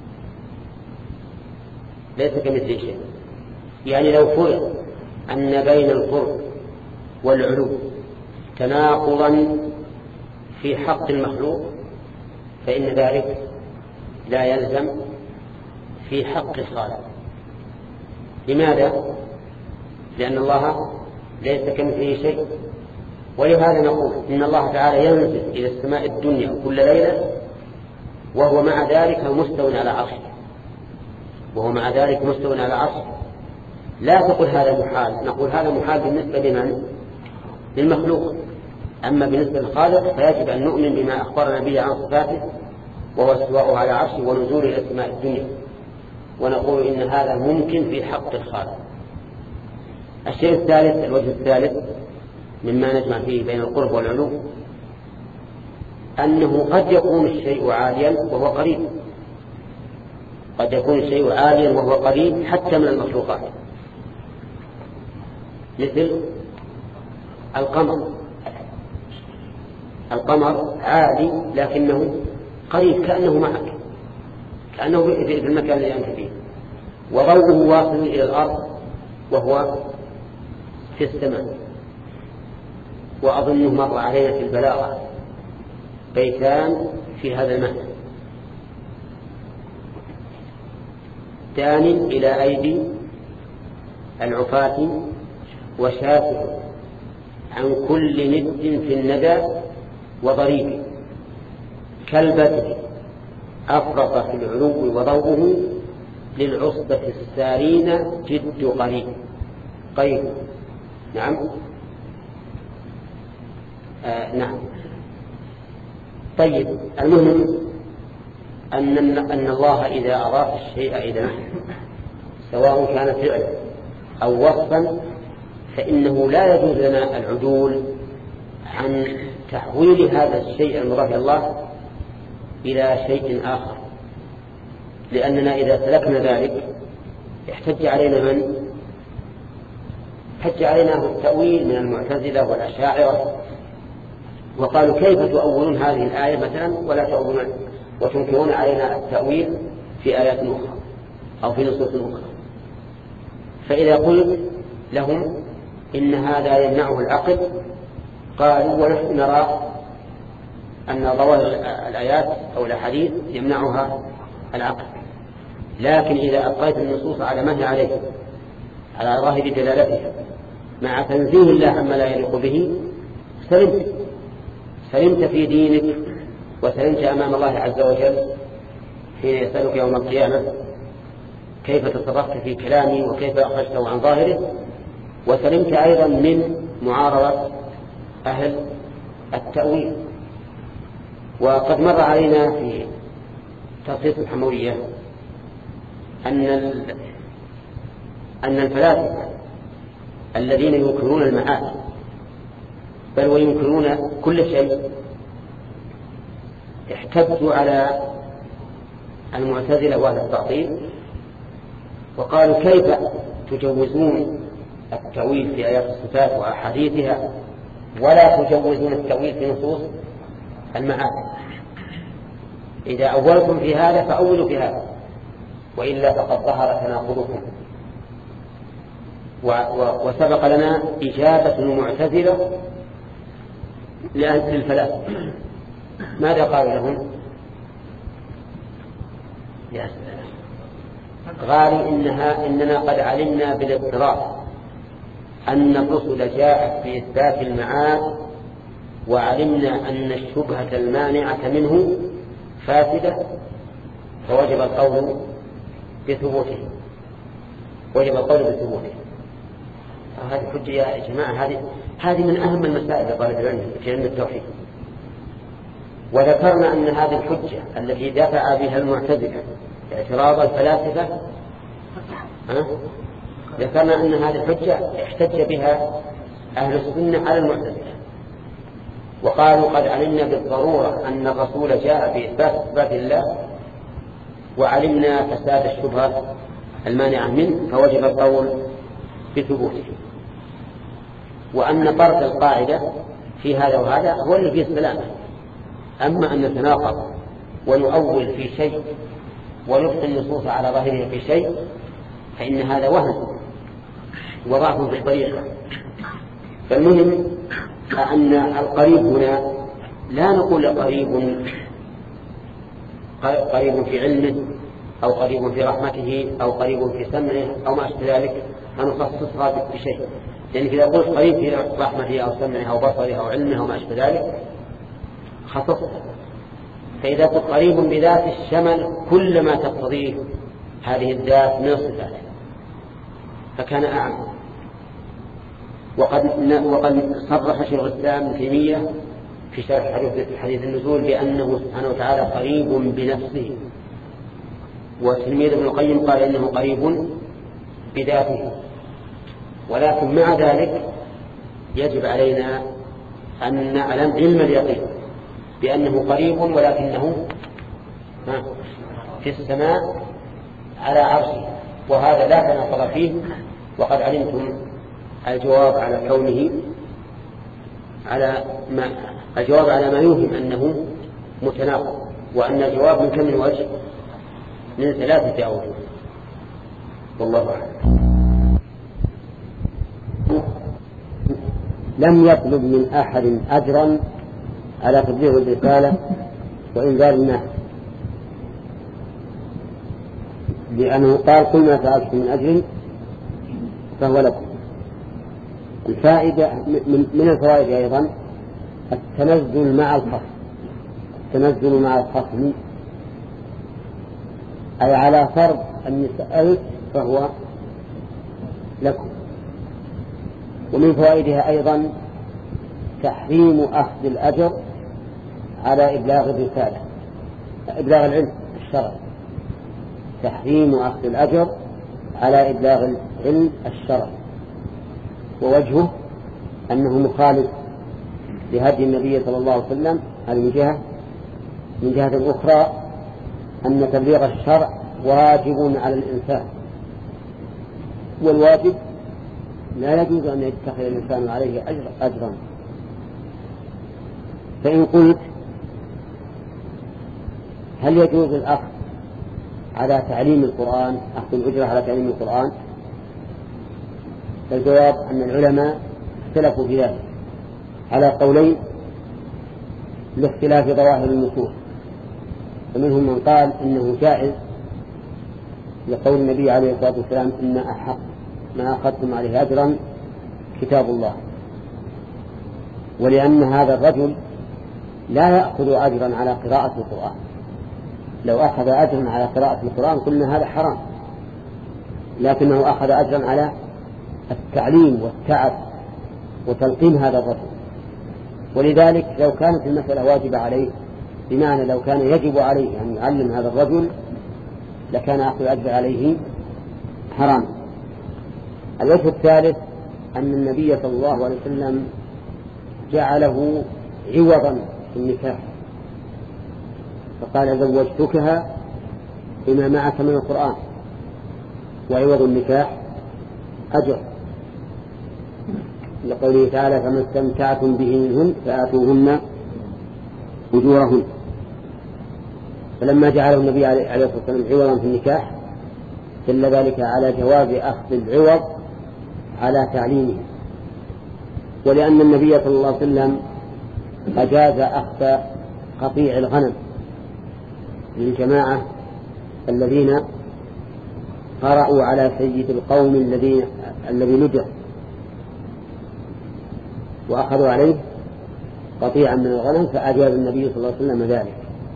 ليس كمثله شيء. يعني لو فرض أن بين القرب والعلو تناقضا في حق المخلوق فإن ذلك لا يلزم في حق الخالق. لماذا؟ لأن الله ليس كمثله شيء. ولهذا نقول إن الله تعالى ينزل إلى السماء الدنيا كل ليلة وهو مع ذلك مستوى على عرشه، وهو مع ذلك مستوى على عرشه. لا تقول هذا محال، نقول هذا محال بالنسبة لمن؟ للمخلوق. أما بالنسبة للخالق فيجب أن نؤمن بما أخبرنا به عن صفاته وهو استواءه على عرشه ونزوله إلى السماء الدنيا، ونقول إن هذا ممكن في حق الخالق. الشيء الثالث، الوجه الثالث مما نجمع فيه بين القرب والعلو، أنه قد يكون الشيء عاليا وهو قريب، قد يكون الشيء عاليا وهو قريب حتى من المخلوقات، مثل القمر. القمر عالي لكنه قريب، كأنه معك، كأنه في المكان الذي أنت فيه، وضوءه واصل إلى الأرض وهو في السماء. وأظنه مر علينا في البلاغة بيتان في هذا المعنى: دان إلى أيدي العفاة وشافع عن كل ند في الندى وضريب، كالبدر أفرط في العلو وضوءه للعصبة السارين جد قريب قريب. نعم آه نعم. طيب، المهم أن أن الله إذا أضاف الشيء إلى نحن سواء كان فعلا أو وصفا فإنه لا يجوز لنا العدول عن تحويل هذا الشيء المضاف إلى الله إلى شيء آخر، لأننا إذا سلكنا ذلك احتج علينا من؟ احتج علينا التأويل من المعتزلة والأشاعرة، وقالوا كيف تؤولون هذه الآية مثلا ولا تؤولون وتنكرون علينا التأويل في آيات أخرى أو في نصوص أخرى. فإذا قلت لهم إن هذا يمنعه العقل قالوا ونحن نرى أن ظواهر الآيات أو الأحاديث يمنعها العقل، لكن إذا أبقيت النصوص على ما هي عليه على ظاهر دلالتها مع تنزيه الله عما لا يليق به سلمت سلمت في دينك، وسلمت أمام الله عز وجل حين يسألك يوم القيامة كيف تصرفت في كلامي وكيف أخرجته عن ظاهره، وسلمت أيضا من معارضة أهل التأويل. وقد مر علينا في تخصيص الحموية أن أن الفلاسفة الذين ينكرون المعاد بل وينكرون كل شيء احتجوا على المعتزلة وأهل التعطيل وقالوا كيف تجوزون التأويل في آيات الصفات وأحاديثها ولا تجوزون التأويل في نصوص المعاد؟ إذا أولتم في هذا فأولوا في هذا، وإلا فقد ظهر تناقضكم. وسبق لنا إجابة المعتزلة للفلاسفة، ماذا قالوا لهم؟ يا سلام، قالوا إنها إننا قد علمنا بالاضطراب أن الرسل جاءت في إثبات المعاد، وعلمنا أن الشبهة المانعة منه فاسدة، فوجب القول بثبوته وجب القول بثبوته. هذه حجة يا جماعة، هذه هذه من أهم المسائل لطالب العلم في علم التوحيد. وذكرنا أن هذه الحجة التي دفع بها المعتزلة اعتراض الفلاسفة، ها؟ ذكرنا أن هذه الحجة احتج بها أهل السنة على المعتزلة، وقالوا قد علمنا بالضرورة أن الرسول جاء بإثبات صفات الله، وعلمنا فساد الشبهة المانعة منه، فوجب القول بثبوته. وأن طرد القاعدة في هذا وهذا هو اللي فيه السلامة. أما أن نتناقض ونؤول في شيء ونبقي النصوص على ظاهره في شيء فإن هذا وهم وضعف في الطريقة. فالمهم أن القريب هنا لا نقول قريب قريب في علمه أو قريب في رحمته أو قريب في سمعه أو ما أشبه ذلك، فنخصصها بشيء، لأن إذا قلت قريب في رحمته أو سمعه أو بصره أو علمه أو ما أشبه ذلك خصصته. فإذا قلت قريب بذات الشمل كل ما تقتضيه هذه الذات من الصفات فكان أعم. وقد وقد صرح شيخ الإسلام ابن تيمية في شرح حديث النزول بأنه سبحانه وتعالى قريب بنفسه، وتلميذ ابن القيم قال إنه قريب بذاته. ولكن مع ذلك يجب علينا أن نعلم علم اليقين بأنه قريب، ولكنه في السماء على عرشه، وهذا لا تناقض فيه. وقد علمتم الجواب على كونه على ما الجواب على ما يوهم أنه متناقض، وأن الجواب من كم من وجه؟ من ثلاثة أوجه، والله أعلم. لم يطلب من أحد أجرا على تبليغ الرسالة وإنذار الناس، لأنه قال كل ما فعلتم من أجر فهو لكم. الفائدة من الفوائد أيضا التنزل مع الخصم، التنزل مع الخصم أي على فرض أن سألت فهو لكم. ومن فوائدها أيضا تحريم أخذ الأجر على إبلاغ الرسالة، إبلاغ العلم الشرعي، تحريم أخذ الأجر على إبلاغ العلم الشرعي. ووجهه أنه مخالف لهدي النبي صلى الله عليه وسلم. هذه من جهة. من جهة أخرى أن تبليغ الشرع واجب على الإنسان، والواجب لا يجوز أن يتخذ الإنسان عليه أجر أجرا. فإن قلت هل يجوز الأخذ على تعليم القرآن، أخذ الأجرة على تعليم القرآن؟ فالجواب أن العلماء اختلفوا في ذلك على قولين لاختلاف ظواهر النصوص. فمنهم من قال إنه جائز لقول النبي عليه الصلاة والسلام إن أحق ما أخذتم عليه أجرا كتاب الله، ولأن هذا الرجل لا يأخذ أجرا على قراءة القرآن. لو أخذ أجرا على قراءة القرآن قلنا هذا حرام، لكنه أخذ أجرا على التعليم والتعب وتلقين هذا الرجل. ولذلك لو كانت المسألة واجبة عليه، بمعنى لو كان يجب عليه أن يعلم هذا الرجل، لكان أخذ الأجر عليه حرام. الوجه الثالث أن النبي صلى الله عليه وسلم جعله عوضا في النكاح، فقال زوجتكها بما معك من القرآن، وعوض النكاح أجر، لقوله تعالى فما استمتعتم به منهن فآتوهن أجورهن. فلما جعله النبي عليه الصلاة والسلام عوضا في النكاح دل ذلك على جواز أخذ العوض على تعليمه. ولأن النبي صلى الله عليه وسلم أجاز أخذ قطيع الغنم للجماعة الذين قرأوا على سيد القوم الذين الذي ندع وأخذوا عليه قطيعا من الغنم، فأجاز النبي صلى الله عليه وسلم ذلك،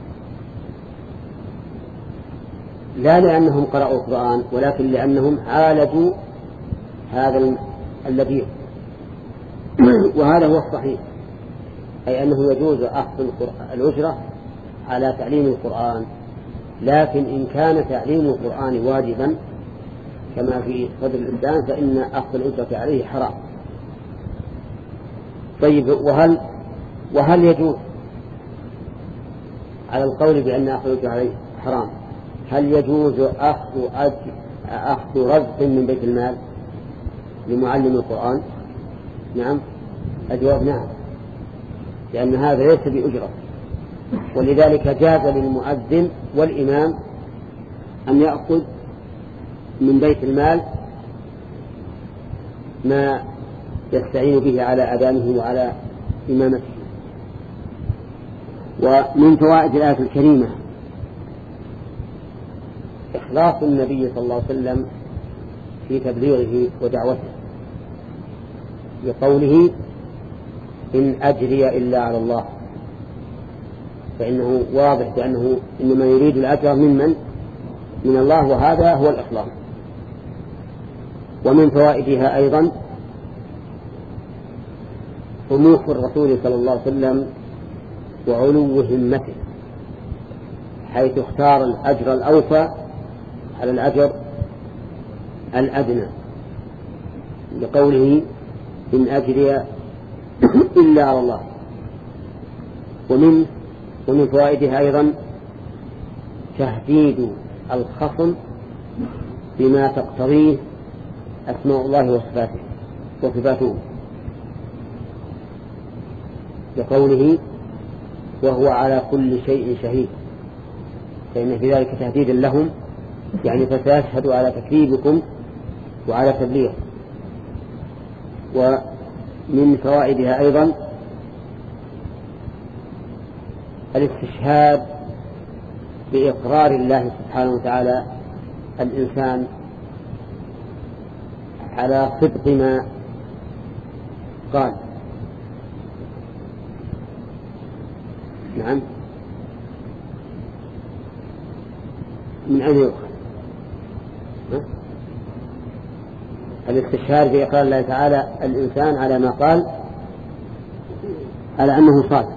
لا لأنهم قرأوا القرآن، ولكن لأنهم عالجوا هذا الذي وهذا هو الصحيح، أي أنه يجوز أخذ الأجرة على تعليم القرآن، لكن إن كان تعليم القرآن واجبا كما في صدر الإنسان فإن أخذ الأجرة عليه حرام. طيب، وهل وهل يجوز على القول بأن أخذ الأجرة عليه حرام، هل يجوز أخذ أخذ رزق من بيت المال لمعلم القرآن؟ نعم، الجواب نعم، لأن هذا ليس بأجرة، ولذلك جاز للمؤذن والإمام أن يأخذ من بيت المال ما يستعين به على أذانه وعلى إمامته. ومن فوائد الآية الكريمة إخلاص النبي صلى الله عليه وسلم في تبليغه ودعوته، بقوله إن أجري إلا على الله، فإنه واضح بأنه إنما يريد الأجر من من؟ من الله، وهذا هو الإخلاص. ومن فوائدها أيضا طموح الرسول صلى الله عليه وسلم وعلو همته، حيث اختار الأجر الأوفى على الأجر الأدنى، لقوله إن أجري إلا على الله. ومن ومن فوائدها أيضا تهديد الخصم بما تقتضيه أسماء الله وصفاته وصفاته، لقوله وهو على كل شيء شهيد، فإن في ذلك تهديد لهم، يعني فسيشهد على تكذيبكم وعلى تبليغ. ومن فوائدها أيضا الاستشهاد بإقرار الله سبحانه وتعالى الإنسان على صدق ما قال. نعم، من أين يؤخذ الاستشهاد بإقرار الله تعالى الإنسان على ما قال على أنه صادق،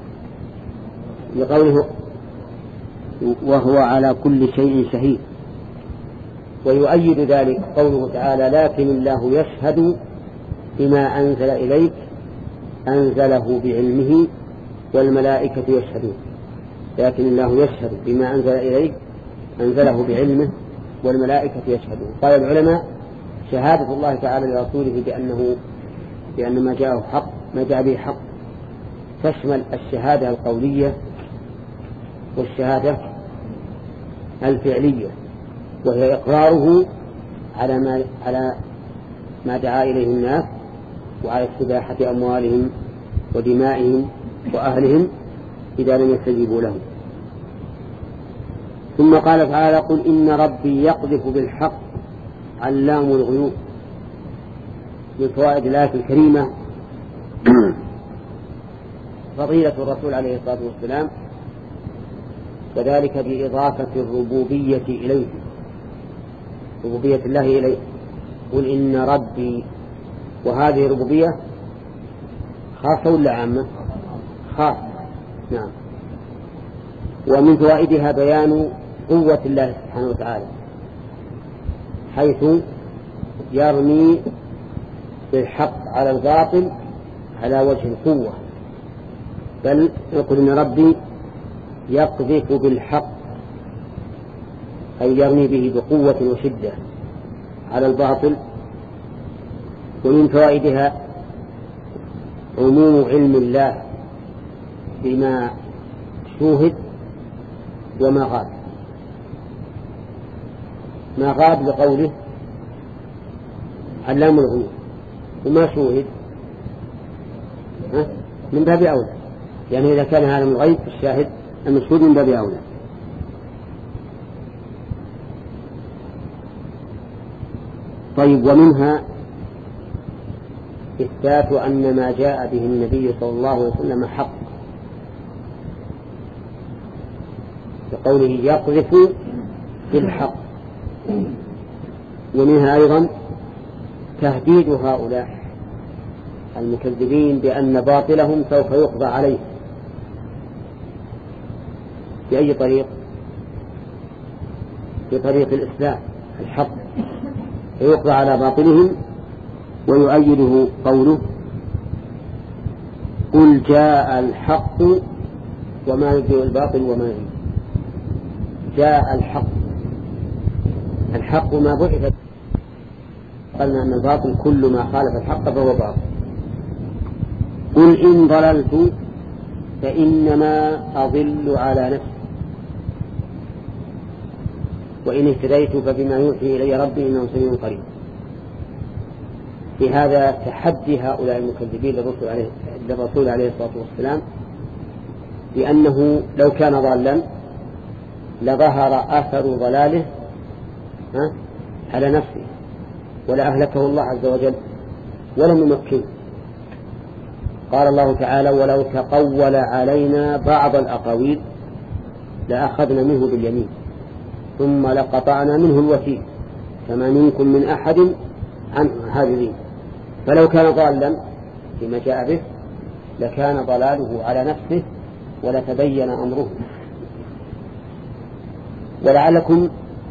لقوله وهو على كل شيء شهيد. ويؤيد ذلك قوله تعالى لكن الله يشهد بما أنزل إليك أنزله بعلمه والملائكة يشهدون. لكن الله يشهد بما أنزل إليك أنزله بعلمه والملائكة يشهدون. قال العلماء شهادة الله تعالى لرسوله بأنه بأن ما جاءه حق ما جاء به حق تشمل الشهادة القولية والشهادة الفعلية، وهي إقراره على ما على ما دعا إليه الناس وعلى استباحة أموالهم ودمائهم وأهلهم إذا لم يستجيبوا له. ثم قال تعالى قل إن ربي يقذف بالحق علام الغيوب. من فوائد الآية الكريمة فضيلة الرسول عليه الصلاة والسلام، وذلك بإضافة الربوبية إليه، ربوبية الله إليه. قل إن ربي، وهذه ربوبية خاصة ولا عامة؟ خاصة. نعم. ومن فوائدها بيان قوة الله سبحانه وتعالى، حيث يرمي بالحق على الباطل على وجه القوة، بل يقول إن ربي يقذف بالحق، أي يرمي به بقوة وشدة على الباطل. ومن فوائدها عموم علم الله بما شوهد وما غاب. ما غاب لقوله علام الغيوب، وما شوهد من باب أولى، يعني إذا كان عالم الغيب الشاهد المشهود من باب أولى. طيب، ومنها إثبات أن ما جاء به النبي صلى الله عليه وسلم حق، بقوله يقذف بالحق. ومنها أيضا تهديد هؤلاء المكذبين بأن باطلهم سوف يقضى عليه. بأي طريق؟ بطريق الإسلام الحق، فيقضى على باطلهم. ويؤيده قوله قل جاء الحق وما يبدئ الباطل وما يعيد. جاء الحق، الحق ما بعث، قلنا أن الباطل كل ما خالف الحق فهو باطل. قل إن ضللت فإنما أضل على نفسي وإن اهتديت فبما يوحي إلي ربي إنه سميع قريب. في هذا تحدي هؤلاء المكذبين للرسول عليه, للرسول عليه الصلاة والسلام، لأنه لو كان ضالا لظهر أثر ضلاله على نفسه ولأهلكه الله عز وجل ولم يمكنه. قال الله تعالى ولو تقول علينا بعض الأقاويل لأخذنا منه باليمين ثم لقطعنا منه الوتين فما منكم من أحد عنه حاجزين. فلو كان ضالا فيما جاء به لكان ضلاله على نفسه ولتبين أمره. ولعلكم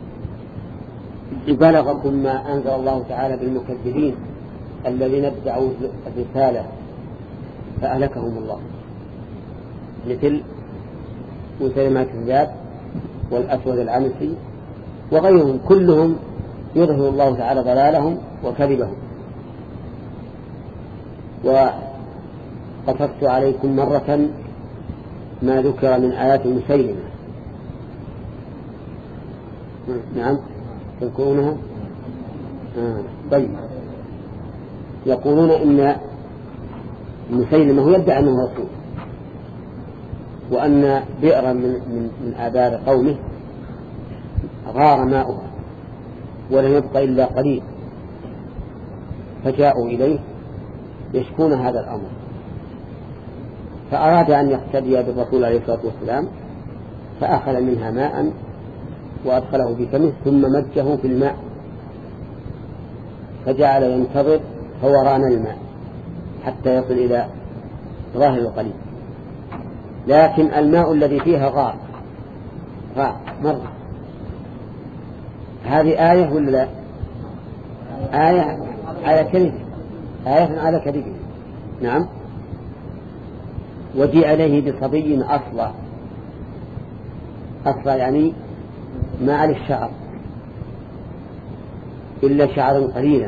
بلغكم ما أنزل الله تعالى بالمكذبين الذين ادعوا الرسالة فأهلكهم الله، مثل مسيلمة الكذاب والأسود العنسي وغيرهم، كلهم يظهر الله تعالى ضلالهم وكذبهم. وقصصت عليكم مرة ما ذكر من آيات مسيلمة. نعم تذكرونها؟ آه. طيب، يقولون إن مسيلمة هو يدعي أنه رسول، وأن بئرا من, من, من آبار قومه غار ماؤها ولم يبق إلا قليل، فجاءوا إليه يشكون هذا الأمر، فأراد أن يقتدي بالرسول عليه الصلاة والسلام، فأخذ منها ماء وأدخله في فمه ثم مجه في الماء، فجعل ينتظر فوران الماء حتى يصل إلى ظاهر القليل، لكن الماء الذي فيها غار غار مرة. هذه آية ولا لا؟ آية على كذب، آية على كذب. نعم. وجيء عليه بصبي أصلع، أصلع يعني ما على الشعر إلا شعرا قليلا،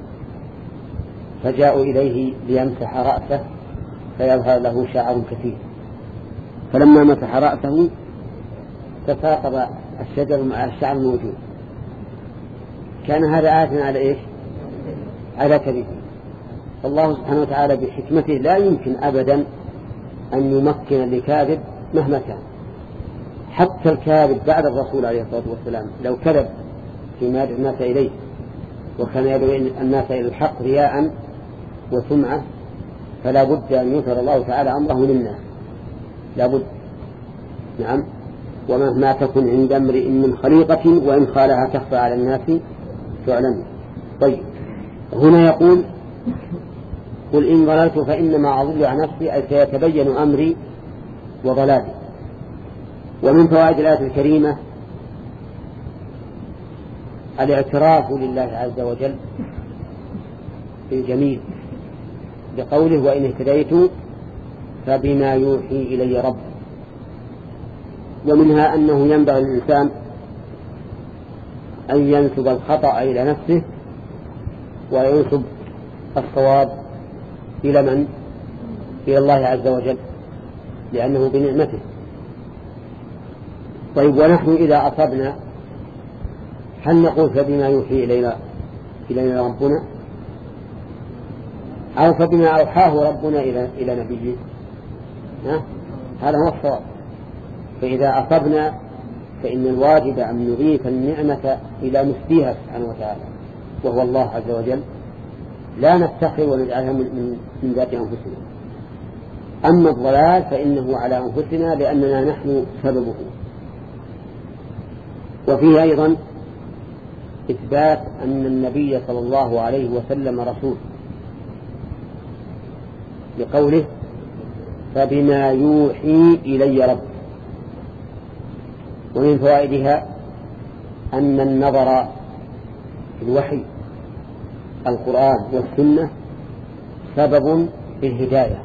فجاءوا إليه ليمسح رأسه فيظهر له شعر كثير، فلما مسح رأسه تساقط الشجر مع الشعر الموجود. كان هذا آية على إيش؟ على كذبه. الله سبحانه وتعالى بحكمته لا يمكن أبدا أن يمكن لكاذب مهما كان، حتى الكاذب بعد الرسول عليه الصلاة والسلام لو كذب فيما يدعو الناس إليه وكان يدعو الناس إلى الحق رياء وسمعة، فلا بد أن يظهر الله تعالى أمره للناس، لا بد. نعم. ومهما تكن عند امرئ من خليقة وإن خالها تخفى على الناس تعلم. طيب، هنا يقول قل إن ضللت فإنما أضل عن نفسي، أي سيتبين أمري وضلالي. ومن فوائد الآية الكريمة الاعتراف لله عز وجل بالجميل بقوله وإن اهتديت فبما يوحي إلي رب. ومنها أنه ينبغي للإنسان أن ينسب الخطأ إلى نفسه وينسب الصواب إلى من؟ إلى الله عز وجل، لأنه بنعمته. طيب، ونحن إذا أصبنا هل نقول فبما يوحي إلينا إلينا ربنا، أو فبما أوحاه ربنا إلى إلى نبيه؟ هذا هو الصواب. فإذا أصبنا فإن الواجب أن نضيف النعمة إلى مسديها سبحانه وتعالى وهو الله عز وجل، لا نفتخر ونجعلها من, من ذات أنفسنا. أما الضلال فإنه على أنفسنا لأننا نحن سببه. وفيه أيضا إثبات أن النبي صلى الله عليه وسلم رسول بقوله فبما يوحي إلي رب. ومن فوائدها أن النظر في الوحي القرآن والسنة سبب في الهداية،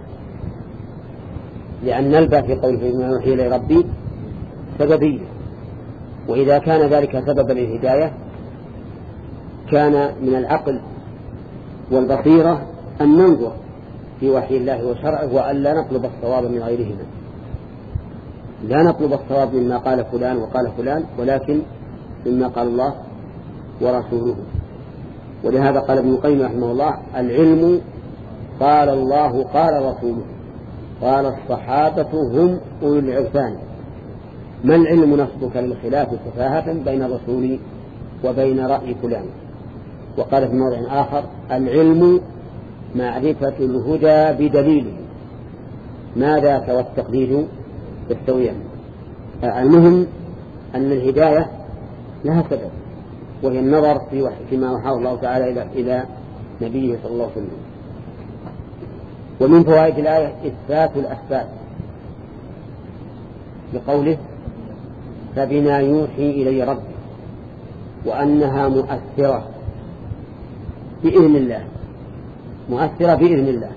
لأن نلبى في قوله فبما يوحي إلي ربي سببية، وإذا كان ذلك سببا للهداية كان من العقل والبصيرة أن ننظر في وحي الله وشرعه وأن لا نطلب الصواب من غيرهما، لا نطلب الصواب مما قال فلان وقال فلان، ولكن مما قال الله ورسوله. ولهذا قال ابن القيم رحمه الله العلم قال الله قال رسوله قال الصحابة هم أولو العرفان. ما العلم نصبك للخلاف سفاهة بين الرسول وبين رأي فلان. وقال في موضع آخر العلم معرفة الهدى بدليله، ما ذاك والتقليد يستويان. المهم أن الهداية لها سبب، وهي النظر في فيما وحاه الله تعالى إلى إلى نبيه صلى الله عليه وسلم. ومن فوائد الآية إثبات الأسباب لقوله فبما يوحي إلي ربي وأنها مؤثرة بإذن الله، مؤثرة بإذن الله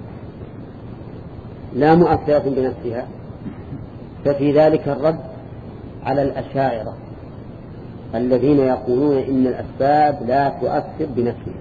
لا مؤثرة بنفسها. ففي ذلك الرد على الأشاعرة الذين يقولون إن الأسباب لا تؤثر بنفسها،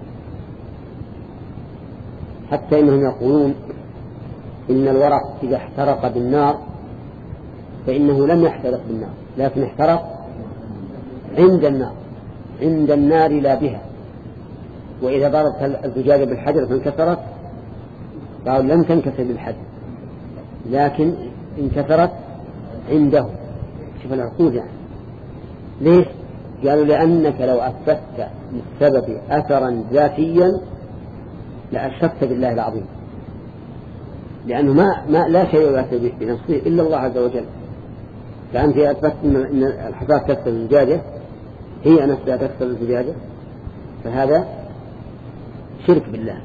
حتى إنهم يقولون إن الورق إذا احترق بالنار فإنه لم يحترق بالنار لكن احترق عند النار، عند النار لا بها. وإذا ضربت الزجاجة بالحجر فانكسرت قالوا لم تنكسر بالحجر لكن انكسرت عنده. شوف العقول يعني. ليش؟ قالوا لأنك لو أثبتت للسبب أثرا ذاتيا لأشركت بالله العظيم، لأنه ما, ما لا شيء يؤثر بنفسه إلا الله عز وجل. فأنت أثبتت أن الحفاظ تكسر الزجاجة هي نفسها تكسر الزجاجة، فهذا شرك بالله،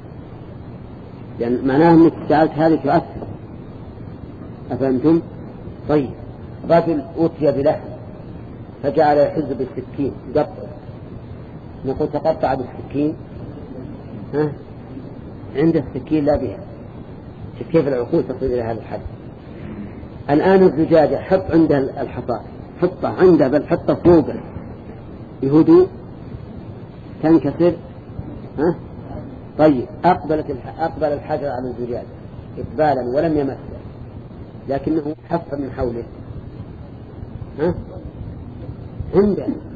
لأن معناه أنك جعلت هذه تؤثر. أفهمتم؟ طيب رجل أوتي بلحم فجعل يحز بالسكين قطع، نقول تقطع بالسكين ها؟ عند السكين لا بها. كيف العقول تصل إلى هذا الحد؟ الآن الزجاجة حط عندها الحصاة، حطه عندها بل حطه فوقه بهدوء تنكسر ها؟ طيب أقبلت أقبل الحجر على الزجاجة إقبالا ولم يمسه لكنه حف من حوله ها؟ عنده